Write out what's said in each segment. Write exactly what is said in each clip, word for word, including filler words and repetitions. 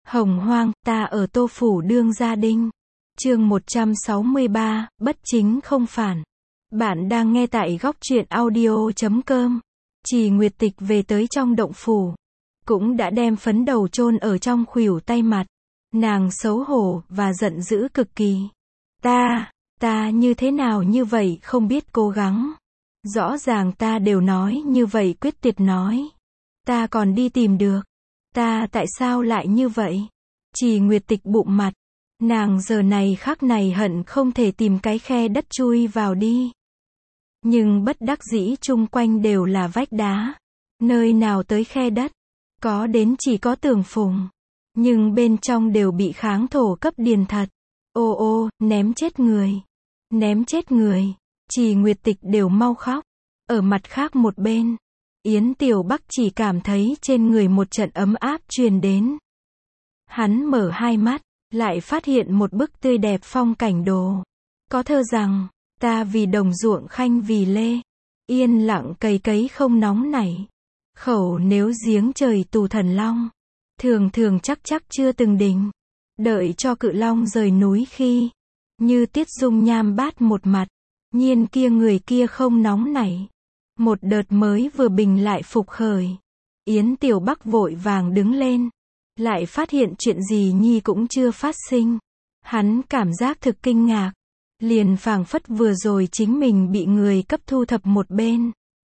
Hồng hoang, ta ở Tô Phủ đương gia đinh. Chương một trăm sáu mươi ba, bất chính không phản. Bạn đang nghe tại góc truyện audio chấm com. Trì Nguyệt Tịch về tới trong động phủ, cũng đã đem phấn đầu chôn ở trong khuỷu tay mặt. Nàng xấu hổ và giận dữ cực kỳ. Ta, ta như thế nào như vậy không biết cố gắng. Rõ ràng ta đều nói như vậy quyết tuyệt nói. Ta còn đi tìm được. Ta tại sao lại như vậy? Trì Nguyệt Tịch bụng mặt. Nàng giờ này khắc này hận không thể tìm cái khe đất chui vào đi. Nhưng bất đắc dĩ chung quanh đều là vách đá. Nơi nào tới khe đất? Có đến chỉ có tường phùng. Nhưng bên trong đều bị kháng thổ cấp điền thật. Ô ô, ném chết người. Ném chết người. Trì Nguyệt Tịch đều mau khóc. Ở mặt khác một bên, Yến Tiểu Bắc chỉ cảm thấy trên người một trận ấm áp truyền đến. Hắn mở hai mắt, lại phát hiện một bức tươi đẹp phong cảnh đồ. Có thơ rằng, ta vì đồng ruộng khanh vì lê, yên lặng cày cấy không nóng nảy. Khẩu nếu giếng trời tù thần long, thường thường chắc chắc chưa từng đình. Đợi cho cự long rời núi khi, như tiết dung nham bát một mặt, nhiên kia người kia không nóng nảy. Một đợt mới vừa bình lại phục khởi. Yến Tiểu Bắc vội vàng đứng lên. Lại phát hiện chuyện gì nhi cũng chưa phát sinh. Hắn cảm giác thực kinh ngạc. Liền phảng phất vừa rồi chính mình bị người cấp thu thập một bên.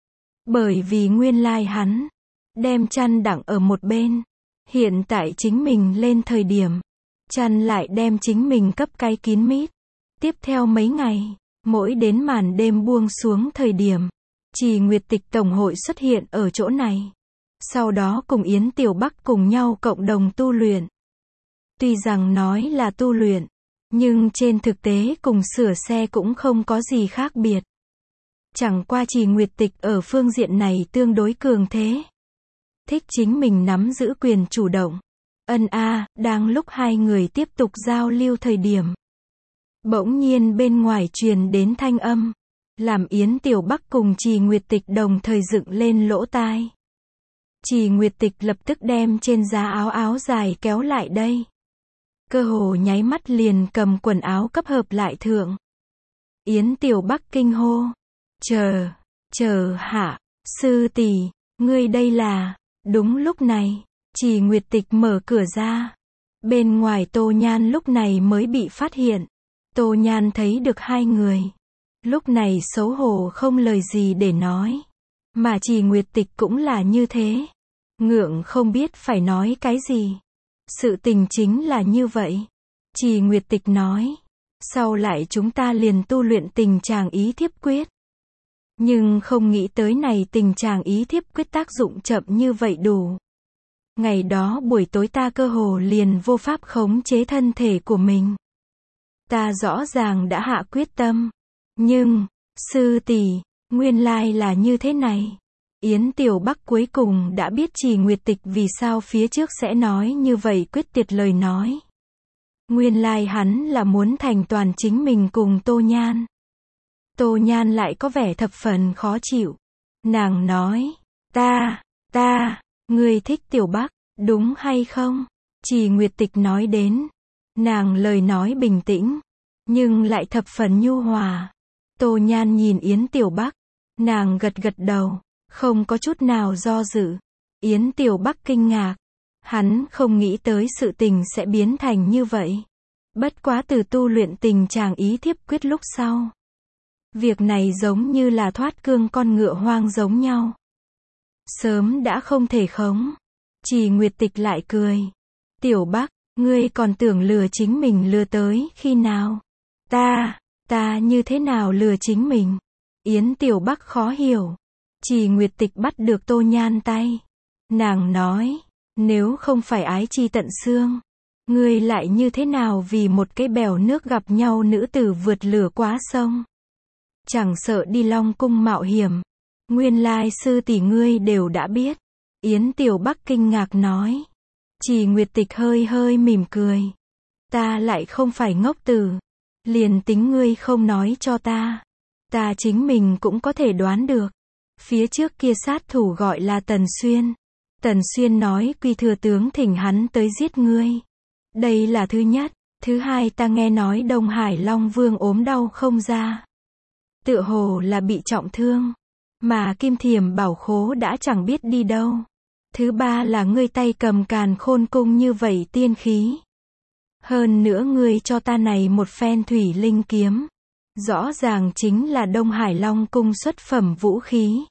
Bởi vì nguyên lai hắn đem chăn đặng ở một bên. Hiện tại chính mình lên thời điểm, chăn lại đem chính mình cấp cái kín mít. Tiếp theo mấy ngày, mỗi đến màn đêm buông xuống thời điểm, Trì Nguyệt Tịch Tổng hội xuất hiện ở chỗ này. Sau đó cùng Yến Tiểu Bắc cùng nhau cộng đồng tu luyện. Tuy rằng nói là tu luyện, nhưng trên thực tế cùng sửa xe cũng không có gì khác biệt. Chẳng qua Trì Nguyệt Tịch ở phương diện này tương đối cường thế. Thích chính mình nắm giữ quyền chủ động. Ân a, đang lúc hai người tiếp tục giao lưu thời điểm. Bỗng nhiên bên ngoài truyền đến thanh âm. Làm Yến Tiểu Bắc cùng Trì Nguyệt Tịch đồng thời dựng lên lỗ tai. Trì Nguyệt Tịch lập tức đem trên giá áo áo dài kéo lại đây. Cơ hồ nháy mắt liền cầm quần áo cấp hợp lại thượng. Yến Tiểu Bắc kinh hô. Chờ, chờ hạ, sư tỷ, ngươi đây là. Đúng lúc này, Trì Nguyệt Tịch mở cửa ra. Bên ngoài Tô Nhan lúc này mới bị phát hiện. Tô Nhan thấy được hai người. Lúc này xấu hổ không lời gì để nói. Mà Trì Nguyệt Tịch cũng là như thế. Ngượng không biết phải nói cái gì. Sự tình chính là như vậy. Trì Nguyệt Tịch nói. Sau lại chúng ta liền tu luyện tình tràng ý thiếp quyết. Nhưng không nghĩ tới này tình tràng ý thiếp quyết tác dụng chậm như vậy đủ. Ngày đó buổi tối ta cơ hồ liền vô pháp khống chế thân thể của mình. Ta rõ ràng đã hạ quyết tâm. Nhưng, sư tỷ, nguyên lai là như thế này. Yến Tiểu Bắc cuối cùng đã biết Trì Nguyệt Tịch vì sao phía trước sẽ nói như vậy quyết tuyệt lời nói. Nguyên lai hắn là muốn thành toàn chính mình cùng Tô Nhan. Tô Nhan lại có vẻ thập phần khó chịu. Nàng nói, ta, ta, ngươi thích Tiểu Bắc, đúng hay không? Trì Nguyệt Tịch nói đến. Nàng lời nói bình tĩnh, nhưng lại thập phần nhu hòa. Tô Nhan nhìn Yến Tiểu Bắc. Nàng gật gật đầu, không có chút nào do dự. Yến Tiểu Bắc kinh ngạc. Hắn không nghĩ tới sự tình sẽ biến thành như vậy. Bất quá từ tu luyện tình tràng ý thiếp quyết lúc sau. Việc này giống như là thoát cương con ngựa hoang giống nhau. Sớm đã không thể khống. Trì Nguyệt Tịch lại cười. Tiểu Bắc, ngươi còn tưởng lừa chính mình lừa tới khi nào? Ta, ta như thế nào lừa chính mình? Yến Tiểu Bắc khó hiểu. Trì Nguyệt Tịch bắt được Tô Nhan tay. Nàng nói, nếu không phải ái chi tận xương, ngươi lại như thế nào vì một cái bèo nước gặp nhau nữ tử vượt lửa quá sông? Chẳng sợ đi Long Cung mạo hiểm. Nguyên lai sư tỷ ngươi đều đã biết. Yến Tiểu Bắc kinh ngạc nói. Trì Nguyệt Tịch hơi hơi mỉm cười. Ta lại không phải ngốc tử. Liền tính ngươi không nói cho ta. Ta chính mình cũng có thể đoán được. Phía trước kia sát thủ gọi là Tần Xuyên. Tần Xuyên nói Quy thừa tướng thỉnh hắn tới giết ngươi. Đây là thứ nhất. Thứ hai, ta nghe nói Đông Hải Long Vương ốm đau không ra. Tựa hồ là bị trọng thương. Mà Kim Thiểm Bảo Khố đã chẳng biết đi đâu. Thứ ba là ngươi tay cầm Càn Khôn Cung như vậy tiên khí. Hơn nữa ngươi cho ta này một phen thủy linh kiếm. Rõ ràng chính là Đông Hải Long Cung xuất phẩm vũ khí.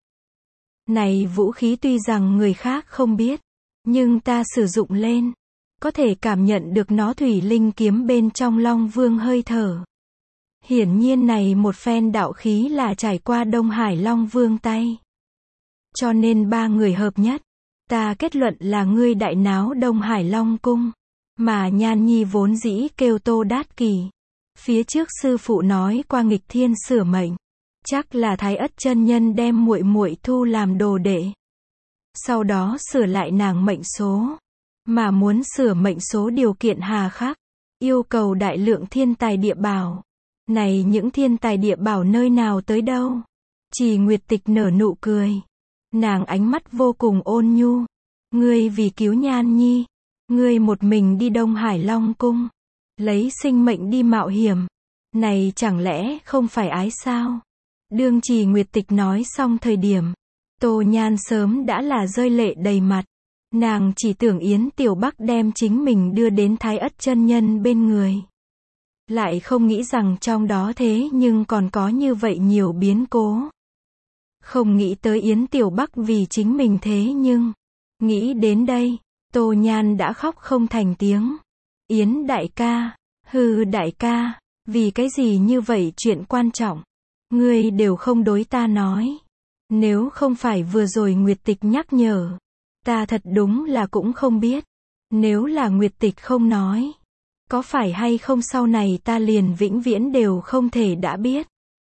Này vũ khí tuy rằng người khác không biết, nhưng ta sử dụng lên, có thể cảm nhận được nó thủy linh kiếm bên trong Long Vương hơi thở. Hiển nhiên này một phen đạo khí là trải qua Đông Hải Long Vương tay. Cho nên ba người hợp nhất. Ta kết luận là ngươi đại náo Đông Hải Long Cung. Mà Nhan Nhi vốn dĩ kêu Tô Đát Kỳ. Phía trước sư phụ nói qua nghịch thiên sửa mệnh. Chắc là Thái Ất chân nhân đem muội muội thu làm đồ đệ. Sau đó sửa lại nàng mệnh số. Mà muốn sửa mệnh số điều kiện hà khắc. Yêu cầu đại lượng thiên tài địa bảo. Này những thiên tài địa bảo nơi nào tới đâu? Chỉ Nguyệt Tịch nở nụ cười. Nàng ánh mắt vô cùng ôn nhu. Ngươi vì cứu Nhan Nhi. Ngươi một mình đi Đông Hải Long Cung. Lấy sinh mệnh đi mạo hiểm. Này chẳng lẽ không phải ái sao? Đương Chỉ Nguyệt Tịch nói xong thời điểm. Tô Nhan sớm đã là rơi lệ đầy mặt. Nàng chỉ tưởng Yến Tiểu Bắc đem chính mình đưa đến Thái Ất chân nhân bên người. Lại không nghĩ rằng trong đó thế nhưng còn có như vậy nhiều biến cố. Không nghĩ tới Yến Tiểu Bắc vì chính mình thế nhưng. Nghĩ đến đây, Tô Nhan đã khóc không thành tiếng. Yến đại ca, hừ đại ca, vì cái gì như vậy chuyện quan trọng. Ngươi đều không đối ta nói. Nếu không phải vừa rồi Nguyệt Tịch nhắc nhở. Ta thật đúng là cũng không biết. Nếu là Nguyệt Tịch không nói. Có phải hay không sau này ta liền vĩnh viễn đều không thể đã biết.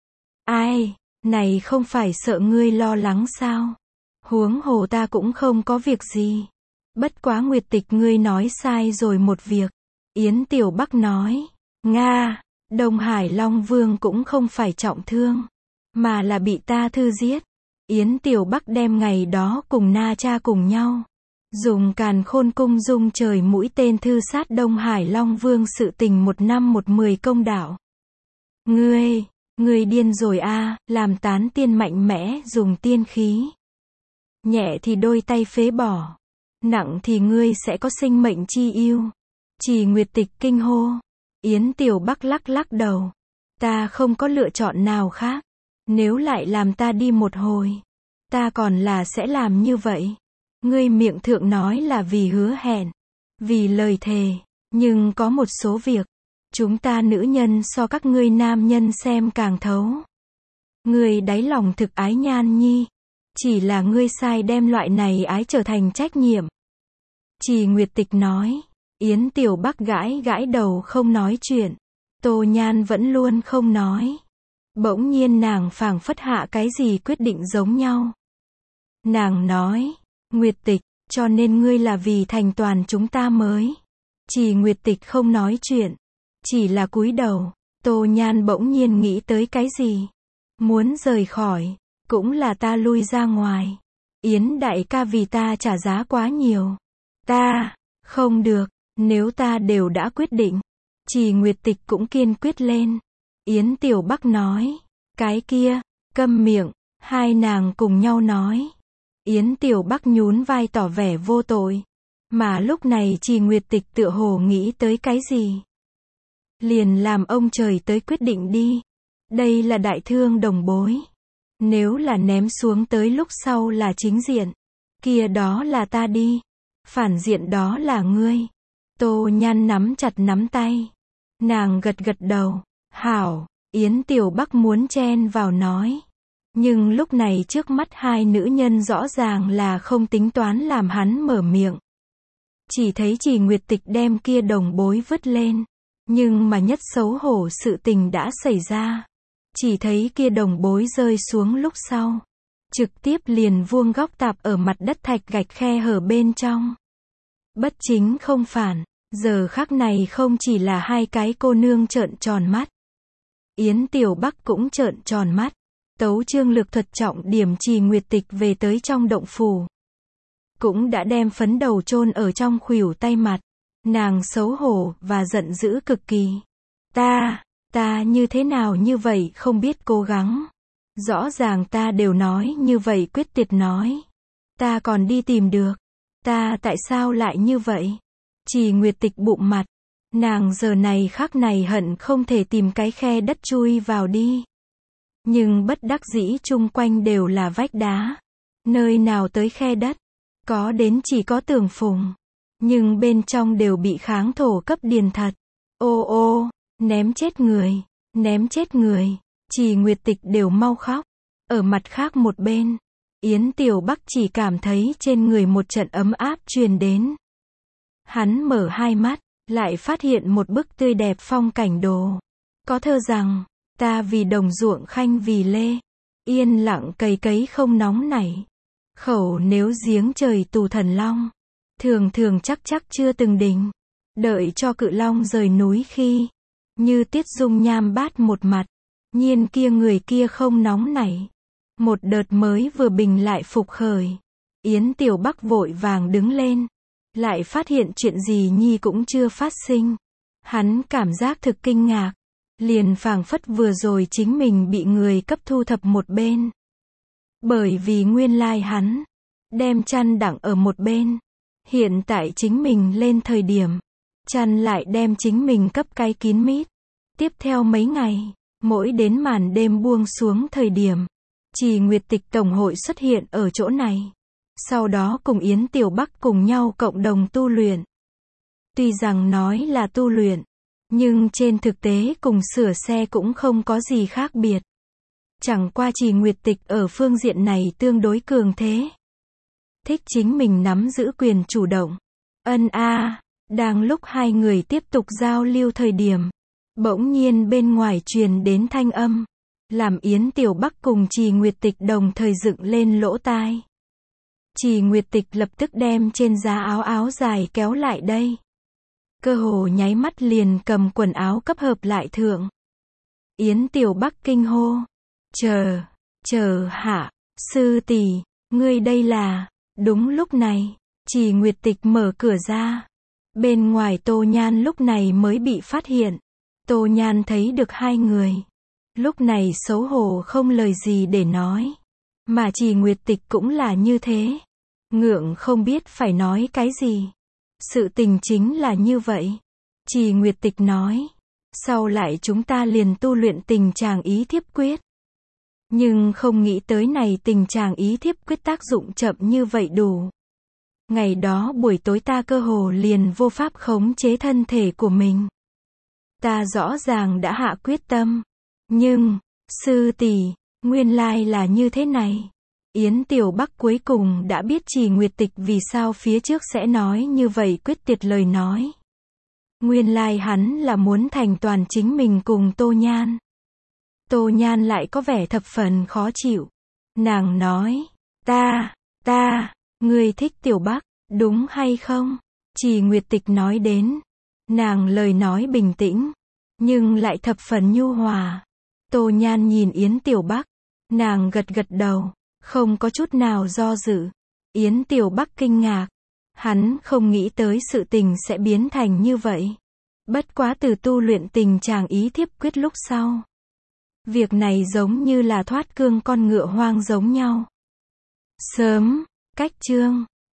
Ai, này không phải sợ ngươi lo lắng sao? Huống hồ ta cũng không có việc gì. Bất quá Nguyệt Tịch ngươi nói sai rồi một việc. Yến Tiểu Bắc nói. Nga, Đông Hải Long Vương cũng không phải trọng thương. Mà là bị ta thư giết. Yến Tiểu Bắc đem ngày đó cùng Na Cha cùng nhau. Dùng Càn Khôn Cung dung trời mũi tên thư sát Đông Hải Long Vương sự tình một năm một mười công đạo. Ngươi, ngươi điên rồi a, à, làm tán tiên mạnh mẽ dùng tiên khí. Nhẹ thì đôi tay phế bỏ. Nặng thì ngươi sẽ có sinh mệnh chi yêu. Chỉ Nguyệt Tịch kinh hô. Yến Tiểu Bắc lắc lắc đầu. Ta không có lựa chọn nào khác. Nếu lại làm ta đi một hồi. Ta còn là sẽ làm như vậy. Ngươi miệng thượng nói là vì hứa hẹn. Vì lời thề. Nhưng có một số việc. Chúng ta nữ nhân so các ngươi nam nhân xem càng thấu. Ngươi đáy lòng thực ái Nhan Nhi. Chỉ là ngươi sai đem loại này ái trở thành trách nhiệm. Chỉ Nguyệt Tịch nói. Yến Tiểu Bắc gãi gãi đầu không nói chuyện. Tô Nhan vẫn luôn không nói. Bỗng nhiên nàng phảng phất hạ cái gì quyết định giống nhau. Nàng nói. Nguyệt Tịch, cho nên ngươi là vì thành toàn chúng ta mới. Chỉ Nguyệt Tịch không nói chuyện. Chỉ là cúi đầu. Tô Nhan bỗng nhiên nghĩ tới cái gì. Muốn rời khỏi. Cũng là ta lui ra ngoài. Yến đại ca vì ta trả giá quá nhiều. Ta, không được, nếu ta đều đã quyết định. Chỉ Nguyệt Tịch cũng kiên quyết lên. Yến Tiểu Bắc nói. Cái kia, câm miệng, hai nàng cùng nhau nói. Yến Tiểu Bắc nhún vai tỏ vẻ vô tội. Mà lúc này Chỉ Nguyệt Tịch tựa hồ nghĩ tới cái gì. Liền làm ông trời tới quyết định đi. Đây là đại thương đồng bối. Nếu là ném xuống tới lúc sau là chính diện. Kia đó là ta đi. Phản diện đó là ngươi. Tô Nhan nắm chặt nắm tay. Nàng gật gật đầu. Hảo, Yến Tiểu Bắc muốn chen vào nói. Nhưng lúc này trước mắt hai nữ nhân rõ ràng là không tính toán làm hắn mở miệng. Chỉ thấy Chỉ Nguyệt Tịch đem kia đồng bối vứt lên. Nhưng mà nhất xấu hổ sự tình đã xảy ra. Chỉ thấy kia đồng bối rơi xuống lúc sau. Trực tiếp liền vuông góc tạp ở mặt đất thạch gạch khe hở bên trong. Bất chính không phản. Giờ khắc này không chỉ là hai cái cô nương trợn tròn mắt. Yến Tiểu Bắc cũng trợn tròn mắt. Tấu chương lược thuật trọng điểm Chỉ Nguyệt Tịch về tới trong động phủ. cũng đã đem phấn đầu chôn ở trong khuỷu tay mặt. Nàng xấu hổ và giận dữ cực kỳ. Ta, ta như thế nào như vậy không biết cố gắng. Rõ ràng ta đều nói như vậy quyết tuyệt nói. Ta còn đi tìm được. Ta tại sao lại như vậy? Trì Nguyệt Tịch bụng mặt. Nàng giờ này khắc này hận không thể tìm cái khe đất chui vào đi. Nhưng bất đắc dĩ chung quanh đều là vách đá. Nơi nào tới khe đất? Có đến chỉ có tường phùng. Nhưng bên trong đều bị kháng thổ cấp điền thật. Ô ô, ném chết người, ném chết người. Trì Nguyệt Tịch đều mau khóc. Ở mặt khác một bên, Yến Tiểu Bắc chỉ cảm thấy trên người một trận ấm áp truyền đến. Hắn mở hai mắt, lại phát hiện một bức tươi đẹp phong cảnh đồ. Có thơ rằng, ta vì đồng ruộng khanh vì lê, yên lặng cày cấy không nóng nảy. Khẩu nếu giếng trời tù thần long, thường thường chắc chắc chưa từng đình. Đợi cho cự long rời núi khi, như tiết dung nham bát một mặt, nhiên kia người kia không nóng nảy. Một đợt mới vừa bình lại phục khởi. Yến Tiểu Bắc vội vàng đứng lên. Lại phát hiện chuyện gì nhi cũng chưa phát sinh. Hắn cảm giác thực kinh ngạc. Liền phảng phất vừa rồi chính mình bị người cấp thu thập một bên. Bởi vì nguyên lai hắn đem chăn đặng ở một bên. Hiện tại chính mình lên thời điểm, chăn lại đem chính mình cấp cái kín mít. Tiếp theo mấy ngày, mỗi đến màn đêm buông xuống thời điểm, Trì Nguyệt Tịch Tổng hội xuất hiện ở chỗ này. Sau đó cùng Yến Tiểu Bắc cùng nhau cộng đồng tu luyện. Tuy rằng nói là tu luyện, nhưng trên thực tế cùng sửa xe cũng không có gì khác biệt. Chẳng qua Trì Nguyệt Tịch ở phương diện này tương đối cường thế. Thích chính mình nắm giữ quyền chủ động. Ân a, đang lúc hai người tiếp tục giao lưu thời điểm, bỗng nhiên bên ngoài truyền đến thanh âm, làm Yến Tiểu Bắc cùng Trì Nguyệt Tịch đồng thời dựng lên lỗ tai. Trì Nguyệt Tịch lập tức đem trên giá áo áo dài kéo lại đây. Cơ hồ nháy mắt liền cầm quần áo cấp hợp lại thượng. Yến Tiểu Bắc kinh hô. Chờ, chờ hạ, sư tỷ, ngươi đây là... Đúng lúc này, Trì Nguyệt Tịch mở cửa ra. Bên ngoài Tô Nhan lúc này mới bị phát hiện. Tô Nhan thấy được hai người. Lúc này xấu hổ không lời gì để nói. Mà Trì Nguyệt Tịch cũng là như thế. Ngượng không biết phải nói cái gì. Sự tình chính là như vậy. Trì Nguyệt Tịch nói. Sau lại chúng ta liền tu luyện tình tràng ý thiếp quyết. Nhưng không nghĩ tới này tình tràng ý thiếp quyết tác dụng chậm như vậy đủ. Ngày đó buổi tối ta cơ hồ liền vô pháp khống chế thân thể của mình. Ta rõ ràng đã hạ quyết tâm. Nhưng, sư tỷ, nguyên lai là như thế này. Yến Tiểu Bắc cuối cùng đã biết Trì Nguyệt Tịch vì sao phía trước sẽ nói như vậy quyết tuyệt lời nói. Nguyên lai hắn là muốn thành toàn chính mình cùng Tô Nhan. Tô Nhan lại có vẻ thập phần khó chịu. Nàng nói, ta, ta, ngươi thích Tiểu Bắc, đúng hay không? Trì Nguyệt Tịch nói đến. Nàng lời nói bình tĩnh, nhưng lại thập phần nhu hòa. Tô Nhan nhìn Yến Tiểu Bắc, nàng gật gật đầu, không có chút nào do dự. Yến Tiểu Bắc kinh ngạc, hắn không nghĩ tới sự tình sẽ biến thành như vậy. Bất quá từ tu luyện tình tràng ý thiếp quyết lúc sau, việc này giống như là thoát cương con ngựa hoang giống nhau. Sớm, cách chương